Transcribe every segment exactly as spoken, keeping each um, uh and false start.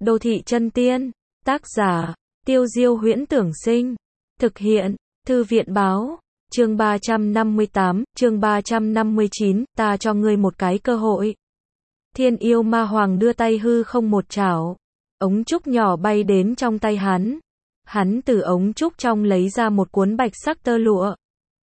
Đô thị chân tiên. Tác giả, Tiêu Diêu Huyễn Tưởng Sinh. Thực hiện, Thư viện Báo. Chương ba trăm năm mươi tám, chương ba trăm năm mươi chín, ta cho ngươi một cái cơ hội. Thiên yêu ma hoàng đưa tay hư không một chảo. Ống trúc nhỏ bay đến trong tay hắn. Hắn từ ống trúc trong lấy ra một cuốn bạch sắc tơ lụa.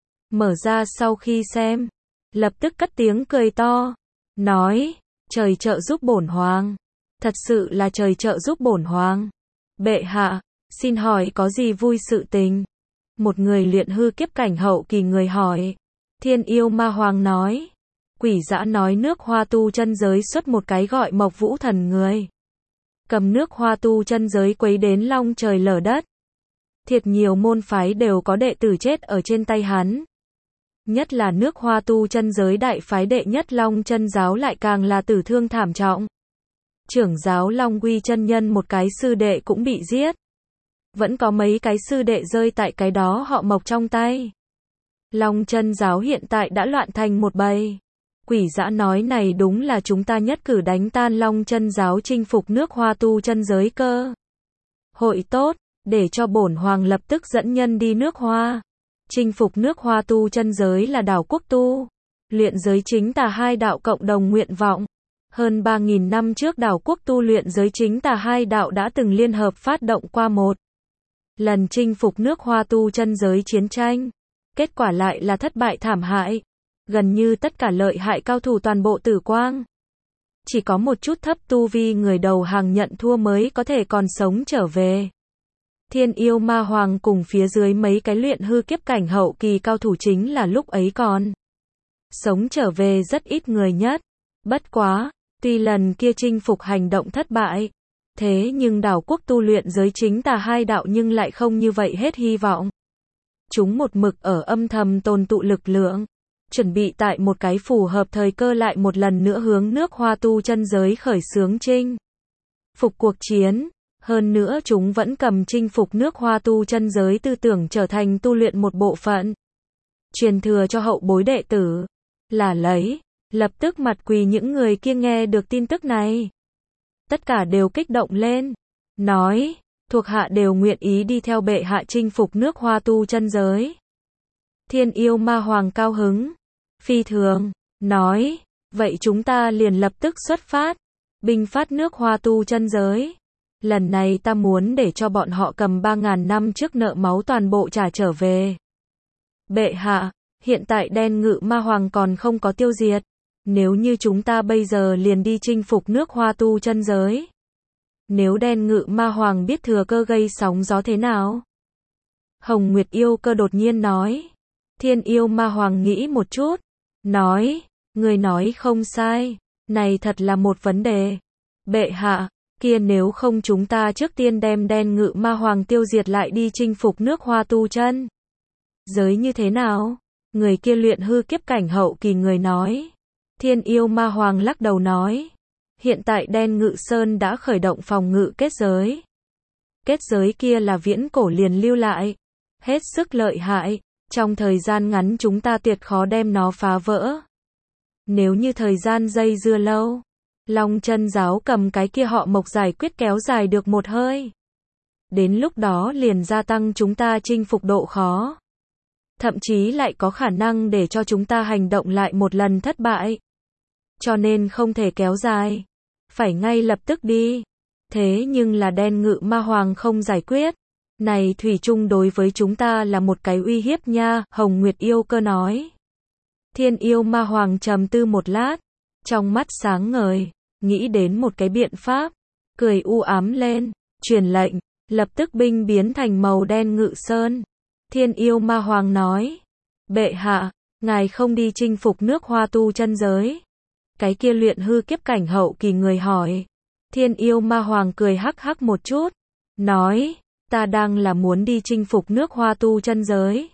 Mở ra sau khi xem, lập tức cất tiếng cười to. Nói, trời trợ giúp bổn hoàng. Thật sự là trời trợ giúp bổn hoàng. Bệ hạ, xin hỏi có gì vui sự tình? Một người luyện hư kiếp cảnh hậu kỳ người hỏi. Thiên yêu ma hoàng nói. Quỷ dã nói nước hoa tu chân giới xuất một cái gọi Mộc Vũ Thần người. Cầm nước hoa tu chân giới quấy đến long trời lở đất. Thiệt nhiều môn phái đều có đệ tử chết ở trên tay hắn. Nhất là nước hoa tu chân giới đại phái đệ nhất Long chân giáo lại càng là tử thương thảm trọng. Trưởng giáo Long Quy chân nhân một cái sư đệ cũng bị giết. Vẫn có mấy cái sư đệ rơi tại cái đó họ Mộc trong tay. Long chân giáo hiện tại đã loạn thành một bầy. Quỷ dã nói này đúng là chúng ta nhất cử đánh tan Long chân giáo chinh phục nước hoa tu chân giới cơ. Hội tốt, để cho bổn hoàng lập tức dẫn nhân đi nước hoa. Chinh phục nước hoa tu chân giới là đảo quốc tu. Luyện giới chính tà hai đạo cộng đồng nguyện vọng. Hơn ba nghìn năm trước đảo quốc tu luyện giới chính tà hai đạo đã từng liên hợp phát động qua một lần chinh phục nước hoa tu chân giới chiến tranh. Kết quả lại là thất bại thảm hại. Gần như tất cả lợi hại cao thủ toàn bộ tử quang. Chỉ có một chút thấp tu vi người đầu hàng nhận thua mới có thể còn sống trở về. Thiên yêu ma hoàng cùng phía dưới mấy cái luyện hư kiếp cảnh hậu kỳ cao thủ chính là lúc ấy còn sống trở về rất ít người nhất. Bất quá, tuy lần kia chinh phục hành động thất bại, thế nhưng đảo quốc tu luyện giới chính tà hai đạo nhưng lại không như vậy hết hy vọng. Chúng một mực ở âm thầm tồn tụ lực lượng, chuẩn bị tại một cái phù hợp thời cơ lại một lần nữa hướng nước hoa tu chân giới khởi xướng chinh phục cuộc chiến. Hơn nữa chúng vẫn cầm chinh phục nước hoa tu chân giới tư tưởng trở thành tu luyện một bộ phận. Truyền thừa cho hậu bối đệ tử. Là lấy. Lập tức mặt quỳ những người kia nghe được tin tức này. Tất cả đều kích động lên. Nói. Thuộc hạ đều nguyện ý đi theo bệ hạ chinh phục nước hoa tu chân giới. Thiên yêu ma hoàng cao hứng. Phi thường. Nói. Vậy chúng ta liền lập tức xuất phát. Binh phát nước hoa tu chân giới. Lần này ta muốn để cho bọn họ cầm ba ngàn năm trước nợ máu toàn bộ trả trở về. Bệ hạ, hiện tại đen ngự ma hoàng còn không có tiêu diệt. Nếu như chúng ta bây giờ liền đi chinh phục nước hoa tu chân giới. Nếu đen ngự ma hoàng biết thừa cơ gây sóng gió thế nào? Hồng Nguyệt yêu cơ đột nhiên nói. Thiên yêu ma hoàng nghĩ một chút. Nói, người nói không sai. Này thật là một vấn đề. Bệ hạ. Kia nếu không chúng ta trước tiên đem đen ngự ma hoàng tiêu diệt lại đi chinh phục nước hoa tu chân giới như thế nào? Người kia luyện hư kiếp cảnh hậu kỳ người nói. Thiên yêu ma hoàng lắc đầu nói. Hiện tại đen ngự sơn đã khởi động phòng ngự kết giới. Kết giới kia là viễn cổ liền lưu lại. Hết sức lợi hại. Trong thời gian ngắn chúng ta tuyệt khó đem nó phá vỡ. Nếu như thời gian dây dưa lâu. Long chân giáo cầm cái kia họ Mộc giải quyết kéo dài được một hơi. Đến lúc đó liền gia tăng chúng ta chinh phục độ khó. Thậm chí lại có khả năng để cho chúng ta hành động lại một lần thất bại. Cho nên không thể kéo dài. Phải ngay lập tức đi. Thế nhưng là đen ngự ma hoàng không giải quyết. Này thủy chung đối với chúng ta là một cái uy hiếp nha, Hồng Nguyệt yêu cơ nói. Thiên yêu ma hoàng trầm tư một lát. Trong mắt sáng ngời. Nghĩ đến một cái biện pháp, cười u ám lên, truyền lệnh, lập tức binh biến thành màu đen ngự sơn. Thiên yêu ma hoàng nói, bệ hạ, ngài không đi chinh phục nước hoa tu chân giới. Cái kia luyện hư kiếp cảnh hậu kỳ người hỏi. Thiên yêu ma hoàng cười hắc hắc một chút, nói, ta đang là muốn đi chinh phục nước hoa tu chân giới.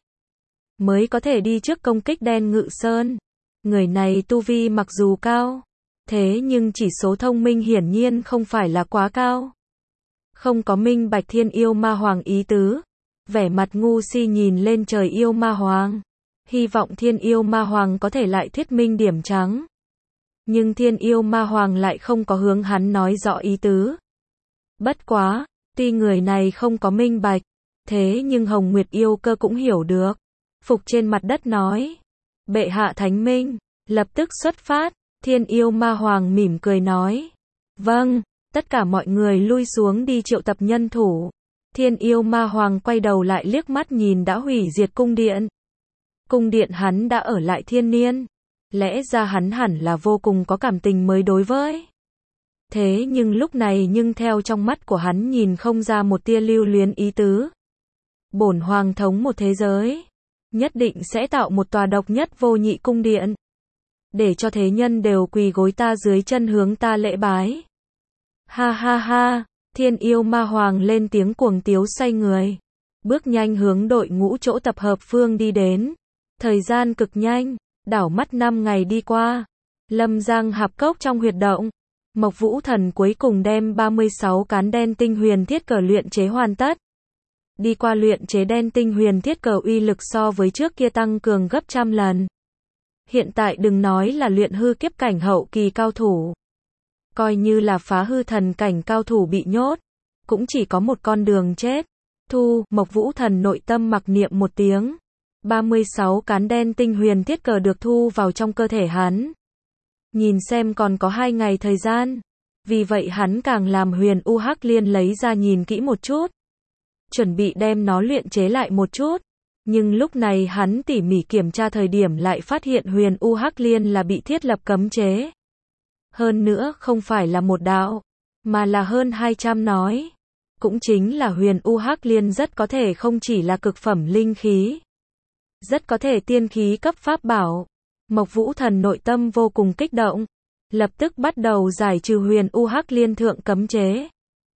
Mới có thể đi trước công kích đen ngự sơn. Người này tu vi mặc dù cao. Thế nhưng chỉ số thông minh hiển nhiên không phải là quá cao. Không có minh bạch thiên yêu ma hoàng ý tứ. Vẻ mặt ngu si nhìn lên trời yêu ma hoàng. Hy vọng thiên yêu ma hoàng có thể lại thuyết minh điểm trắng. Nhưng thiên yêu ma hoàng lại không có hướng hắn nói rõ ý tứ. Bất quá, tuy người này không có minh bạch, thế nhưng Hồng Nguyệt yêu cơ cũng hiểu được. Phục trên mặt đất nói, bệ hạ thánh minh, lập tức xuất phát. Thiên yêu ma hoàng mỉm cười nói, vâng, tất cả mọi người lui xuống đi triệu tập nhân thủ. Thiên yêu ma hoàng quay đầu lại liếc mắt nhìn đã hủy diệt cung điện. Cung điện hắn đã ở lại thiên niên, lẽ ra hắn hẳn là vô cùng có cảm tình mới đối với. Thế nhưng lúc này nhưng theo trong mắt của hắn nhìn không ra một tia lưu luyến ý tứ. Bổn hoàng thống một thế giới, nhất định sẽ tạo một tòa độc nhất vô nhị cung điện, để cho thế nhân đều quỳ gối ta dưới chân hướng ta lễ bái. Ha ha ha, thiên yêu ma hoàng lên tiếng cuồng tiếu xoay người, bước nhanh hướng đội ngũ chỗ tập hợp phương đi đến. Thời gian cực nhanh, đảo mắt năm ngày đi qua. Lâm Giang hạp cốc trong huyệt động, Mộc Vũ Thần cuối cùng đem ba mươi sáu cán đen tinh huyền thiết cờ luyện chế hoàn tất. Đi qua luyện chế đen tinh huyền thiết cờ uy lực so với trước kia tăng cường gấp trăm lần. Hiện tại đừng nói là luyện hư kiếp cảnh hậu kỳ cao thủ, coi như là phá hư thần cảnh cao thủ bị nhốt, cũng chỉ có một con đường chết. Thu, Mộc Vũ Thần nội tâm mặc niệm một tiếng. ba mươi sáu cán đen tinh huyền thiết cờ được thu vào trong cơ thể hắn. Nhìn xem còn có hai ngày thời gian, vì vậy hắn càng làm Huyền U Hắc Liên lấy ra nhìn kỹ một chút, chuẩn bị đem nó luyện chế lại một chút. Nhưng lúc này hắn tỉ mỉ kiểm tra thời điểm lại phát hiện Huyền U Hắc Liên là bị thiết lập cấm chế. Hơn nữa không phải là một đạo, mà là hơn hai trăm nói. Cũng chính là Huyền U Hắc Liên rất có thể không chỉ là cực phẩm linh khí, rất có thể tiên khí cấp pháp bảo. Mộc Vũ Thần nội tâm vô cùng kích động, lập tức bắt đầu giải trừ Huyền U Hắc Liên thượng cấm chế.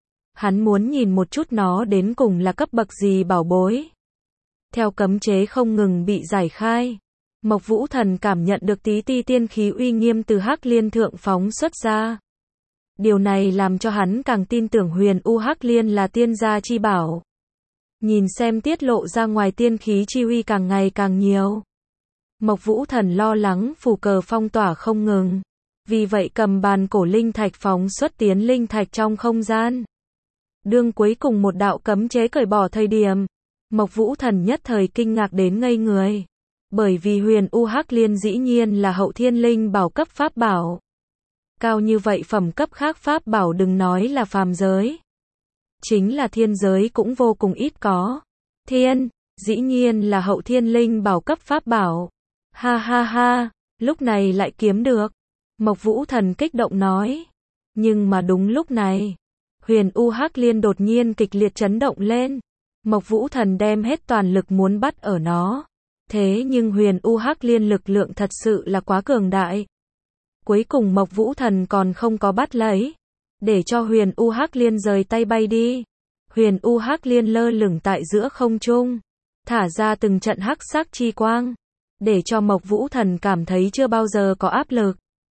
Hắn muốn nhìn một chút nó đến cùng là cấp bậc gì bảo bối. Theo cấm chế không ngừng bị giải khai, Mộc Vũ Thần cảm nhận được tí ti tiên khí uy nghiêm từ Hắc Liên thượng phóng xuất ra. Điều này làm cho hắn càng tin tưởng Huyền U Hắc Liên là tiên gia chi bảo. Nhìn xem tiết lộ ra ngoài tiên khí chi uy càng ngày càng nhiều, Mộc Vũ Thần lo lắng phù cờ phong tỏa không ngừng, vì vậy cầm bàn cổ linh thạch phóng xuất tiến linh thạch trong không gian. Đương cuối cùng một đạo cấm chế cởi bỏ thời điểm, Mộc Vũ Thần nhất thời kinh ngạc đến ngây người, bởi vì Huyền U Hắc Liên dĩ nhiên là hậu thiên linh bảo cấp pháp bảo. Cao như vậy phẩm cấp khác pháp bảo đừng nói là phàm giới, chính là thiên giới cũng vô cùng ít có. Thiên, dĩ nhiên là hậu thiên linh bảo cấp pháp bảo. Ha ha ha, lúc này lại kiếm được. Mộc Vũ Thần kích động nói. Nhưng mà đúng lúc này, Huyền U Hắc Liên đột nhiên kịch liệt chấn động lên. Mộc Vũ Thần đem hết toàn lực muốn bắt ở nó. Thế nhưng Huyền U Hắc Liên lực lượng thật sự là quá cường đại. Cuối cùng Mộc Vũ Thần còn không có bắt lấy, để cho Huyền U Hắc Liên rời tay bay đi. Huyền U Hắc Liên lơ lửng tại giữa không trung, thả ra từng trận hắc sắc chi quang, để cho Mộc Vũ Thần cảm thấy chưa bao giờ có áp lực.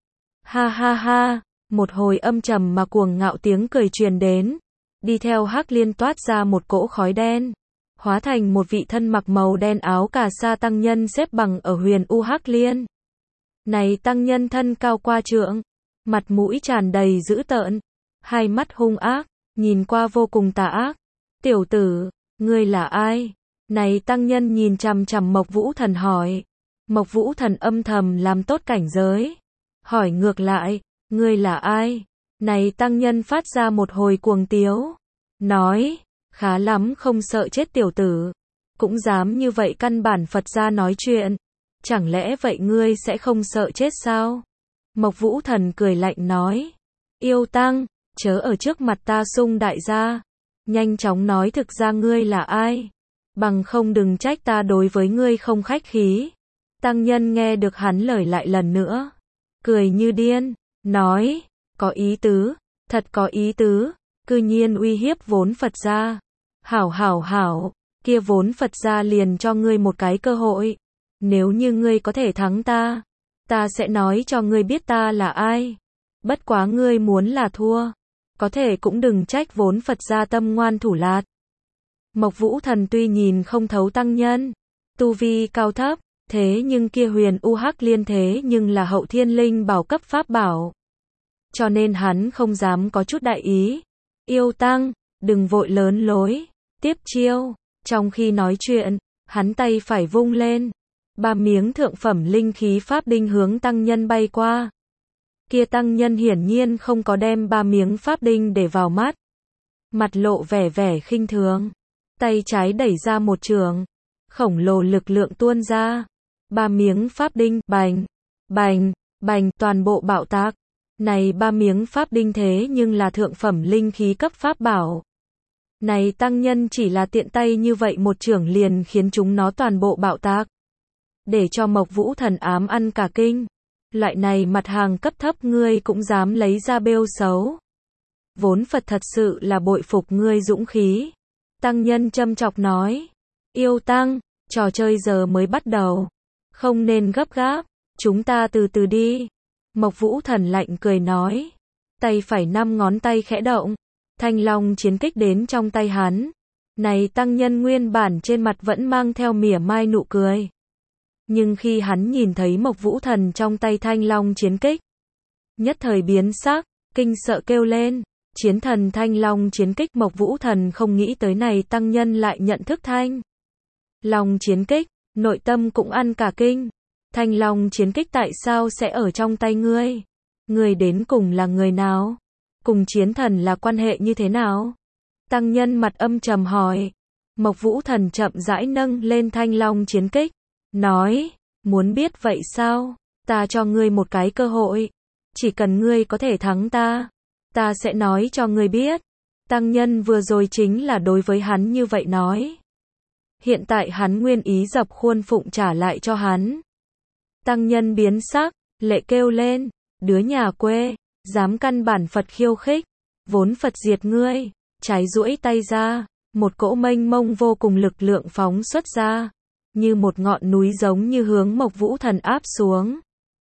Ha ha ha, một hồi âm trầm mà cuồng ngạo tiếng cười truyền đến, đi theo Hắc Liên toát ra một cỗ khói đen, hóa thành một vị thân mặc màu đen áo cà sa tăng nhân xếp bằng ở Huyền U Hắc Liên. Này tăng nhân thân cao qua trượng, mặt mũi tràn đầy dữ tợn, hai mắt hung ác, nhìn qua vô cùng tà ác. Tiểu tử, ngươi là ai? Này tăng nhân nhìn chằm chằm Mộc Vũ Thần hỏi. Mộc Vũ Thần âm thầm làm tốt cảnh giới, hỏi ngược lại, ngươi là ai? Này tăng nhân phát ra một hồi cuồng tiếu, nói, khá lắm không sợ chết tiểu tử, cũng dám như vậy căn bản Phật gia nói chuyện, chẳng lẽ vậy ngươi sẽ không sợ chết sao? Mộc Vũ Thần cười lạnh nói, yêu tăng, chớ ở trước mặt ta sung đại gia, nhanh chóng nói thực ra ngươi là ai, bằng không đừng trách ta đối với ngươi không khách khí. Tăng nhân nghe được hắn lời lại lần nữa, cười như điên, nói, có ý tứ, thật có ý tứ, cư nhiên uy hiếp vốn Phật gia. Hảo hảo hảo, kia vốn Phật gia liền cho ngươi một cái cơ hội, nếu như ngươi có thể thắng ta, ta sẽ nói cho ngươi biết ta là ai. Bất quá ngươi muốn là thua, có thể cũng đừng trách vốn Phật gia tâm ngoan thủ lạt. Mộc Vũ Thần tuy nhìn không thấu tăng nhân, tu vi cao thấp, thế nhưng kia Huyền U Hắc Liên thế nhưng là hậu thiên linh bảo cấp pháp bảo. Cho nên hắn không dám có chút đại ý, Yêu tăng, đừng vội lớn lối, tiếp chiêu. Trong khi nói chuyện, hắn tay phải vung lên. Ba miếng thượng phẩm linh khí pháp đinh hướng tăng nhân bay qua. Kia tăng nhân hiển nhiên không có đem ba miếng pháp đinh để vào mắt. Mặt lộ vẻ vẻ khinh thường. Tay trái đẩy ra một trường. Khổng lồ lực lượng tuôn ra. Ba miếng pháp đinh, bành, bành, bành, toàn bộ bạo tạc. Này ba miếng pháp đinh thế nhưng là thượng phẩm linh khí cấp pháp bảo. Này tăng nhân chỉ là tiện tay như vậy một chưởng liền khiến chúng nó toàn bộ bạo tạc. Để cho Mộc Vũ Thần ám ăn cả kinh. Loại này mặt hàng cấp thấp ngươi cũng dám lấy ra bêu xấu. Vốn Phật thật sự là bội phục ngươi dũng khí. Tăng nhân châm chọc nói. Yêu tăng, trò chơi giờ mới bắt đầu. Không nên gấp gáp, chúng ta từ từ đi. Mộc Vũ Thần lạnh cười nói. Tay phải năm ngón tay khẽ động. Thanh long chiến kích đến trong tay hắn. Này tăng nhân nguyên bản trên mặt vẫn mang theo mỉa mai nụ cười. Nhưng khi hắn nhìn thấy Mộc Vũ Thần trong tay thanh long chiến kích. Nhất thời biến sắc, kinh sợ kêu lên. Chiến thần thanh long chiến kích. Mộc Vũ Thần không nghĩ tới này tăng nhân lại nhận thức thanh long chiến kích. Nội tâm cũng ăn cả kinh. Thanh long chiến kích tại sao sẽ ở trong tay ngươi? Ngươi đến cùng là người nào? Cùng chiến thần là quan hệ như thế nào? Tăng nhân mặt âm trầm hỏi. Mộc Vũ Thần chậm rãi nâng lên thanh long chiến kích. Nói, muốn biết vậy sao? Ta cho ngươi một cái cơ hội. Chỉ cần ngươi có thể thắng ta, ta sẽ nói cho ngươi biết. Tăng nhân vừa rồi chính là đối với hắn như vậy nói. Hiện tại hắn nguyên ý dập khuôn phụng trả lại cho hắn. Tăng nhân biến sắc, lệ kêu lên. Đứa nhà quê, dám căn bản Phật khiêu khích. Vốn Phật diệt ngươi. Trái duỗi tay ra. Một cỗ mênh mông vô cùng lực lượng phóng xuất ra. Như một ngọn núi giống như hướng Mộc Vũ Thần áp xuống.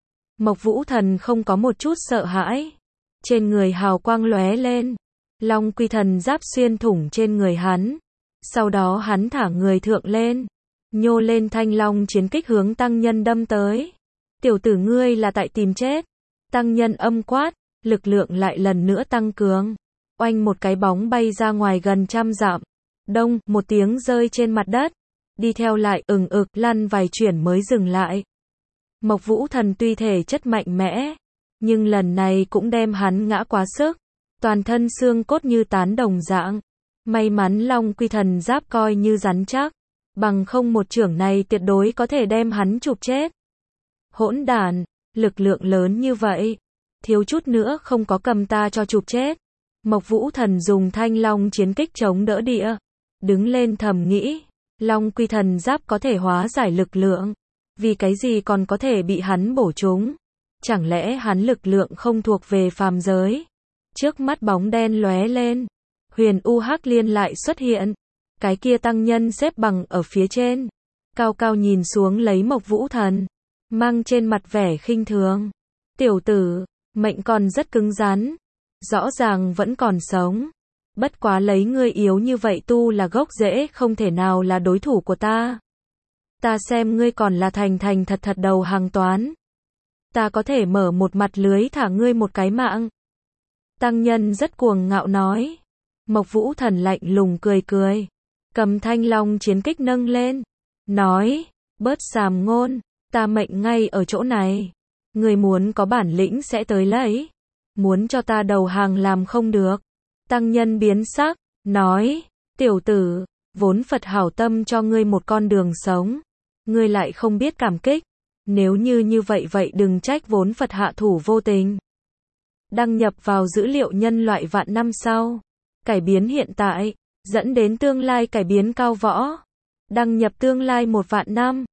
Mộc Vũ Thần không có một chút sợ hãi. Trên người hào quang lóe lên. Long quy thần giáp xuyên thủng trên người hắn. Sau đó hắn thả người thượng lên. Nhô lên thanh long chiến kích hướng tăng nhân đâm tới. Tiểu tử ngươi là tại tìm chết. Tăng nhân âm quát. Lực lượng lại lần nữa tăng cường. Oanh một cái bóng bay ra ngoài gần trăm dặm. Đông, một tiếng rơi trên mặt đất. Đi theo lại ừng ực lăn vài chuyển mới dừng lại. Mộc Vũ Thần tuy thể chất mạnh mẽ. Nhưng lần này cũng đem hắn ngã quá sức. Toàn thân xương cốt như tán đồng dạng. May mắn Long Quy Thần giáp coi như rắn chắc. Bằng không một chưởng này tuyệt đối có thể đem hắn chụp chết. Hỗn đản, lực lượng lớn như vậy. Thiếu chút nữa không có cầm ta cho chụp chết. Mộc Vũ Thần dùng thanh long chiến kích chống đỡ địa. Đứng lên thầm nghĩ. Long Quy Thần giáp có thể hóa giải lực lượng. Vì cái gì còn có thể bị hắn bổ trúng? Chẳng lẽ hắn lực lượng không thuộc về phàm giới? Trước mắt bóng đen lóe lên. Huyền U Hắc Liên lại xuất hiện. Cái kia tăng nhân xếp bằng ở phía trên. Cao cao nhìn xuống lấy Mộc Vũ Thần. Mang trên mặt vẻ khinh thường. Tiểu tử, mệnh còn rất cứng rắn. Rõ ràng vẫn còn sống. Bất quá lấy ngươi yếu như vậy tu là gốc rễ không thể nào là đối thủ của ta. Ta xem ngươi còn là thành thành thật thật đầu hàng toán. Ta có thể mở một mặt lưới thả ngươi một cái mạng. Tăng nhân rất cuồng ngạo nói. Mộc Vũ Thần lạnh lùng cười cười. Cầm thanh long chiến kích nâng lên. Nói, bớt sàm ngôn, ta mệnh ngay ở chỗ này. Ngươi muốn có bản lĩnh sẽ tới lấy. Muốn cho ta đầu hàng làm không được. Tăng nhân biến sắc, nói, tiểu tử, vốn Phật hảo tâm cho ngươi một con đường sống. Ngươi lại không biết cảm kích. Nếu như như vậy vậy đừng trách vốn Phật hạ thủ vô tình. Đăng nhập vào dữ liệu nhân loại vạn năm sau. Cải biến hiện tại, dẫn đến tương lai cải biến cao võ. Đăng nhập tương lai một vạn năm.